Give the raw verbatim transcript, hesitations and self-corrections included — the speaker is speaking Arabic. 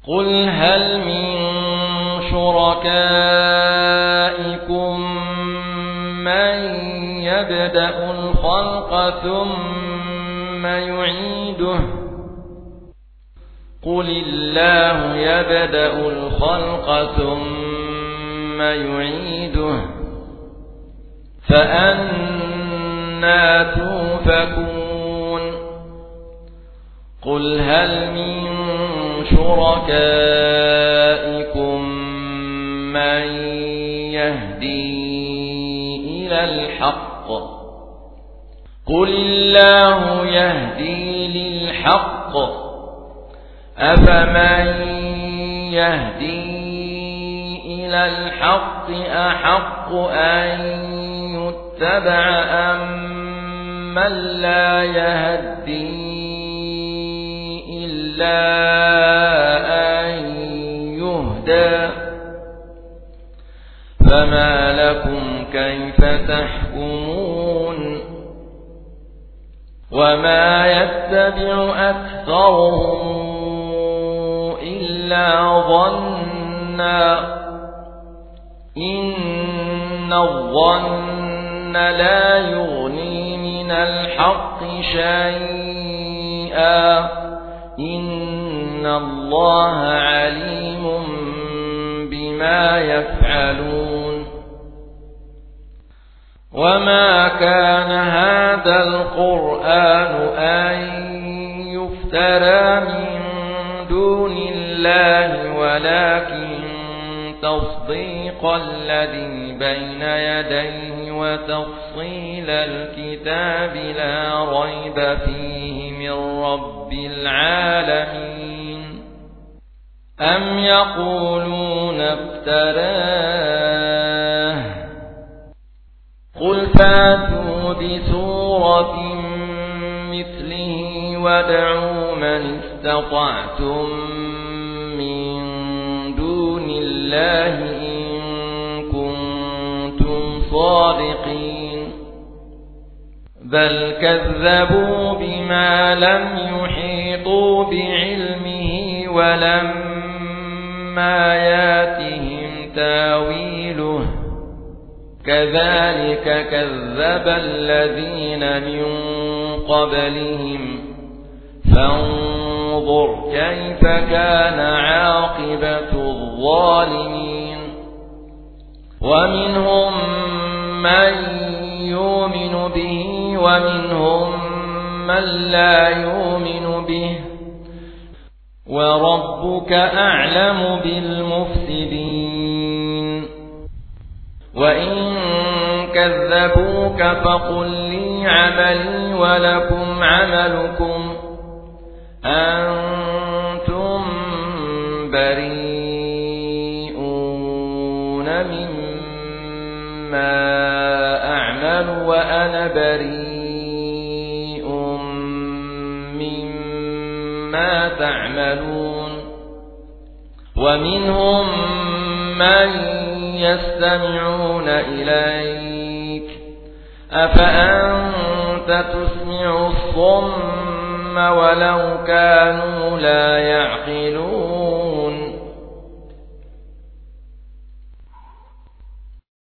قل هل من شركائكم من يبدأ الخلق ثم يعيده قل الله يبدأ الخلق ثم يعيده فأنى توفكون قل هل من شركائكم من يهدي إلى الحق قل الله يهدي للحق أفمن يهدي إلى الحق أحق أن يتبع أم من لا يهدي إلا أن يهدى فما لكم كيف تحكمون وما يتبع أكثرهم إلا ظنا إن الظن لا يغني من الحق شيئا إن الله عليم بما يفعلون وما كان هذا القرآن أن يفترى من دون الله ولكن تصديق الذي بين يديه وتفصيل الكتاب لا ريب فيه من رب العالمين أم يقولون افتراه قل فاتوا بسورة مثله وادعوا من استطعتم من دون الله إن كنتم صادقين بل كذبوا بما لم يحيطوا بعلمه ولما ياتهم تاويله كذلك كذب الذين من قبلهم فانظر كيف كان عاقبة الظالمين ومنهم من يؤمن به ومنهم من لا يؤمن به وربك أعلم بالمفسدين وإن كذبوك فقل لي عملي ولكم عملكم أنتم بريئون مما أعمل وأنا بريء مما تعملون ومنهم من يستمعون إليك أفأنت تسمع الصم ولو كانوا لا يعقلون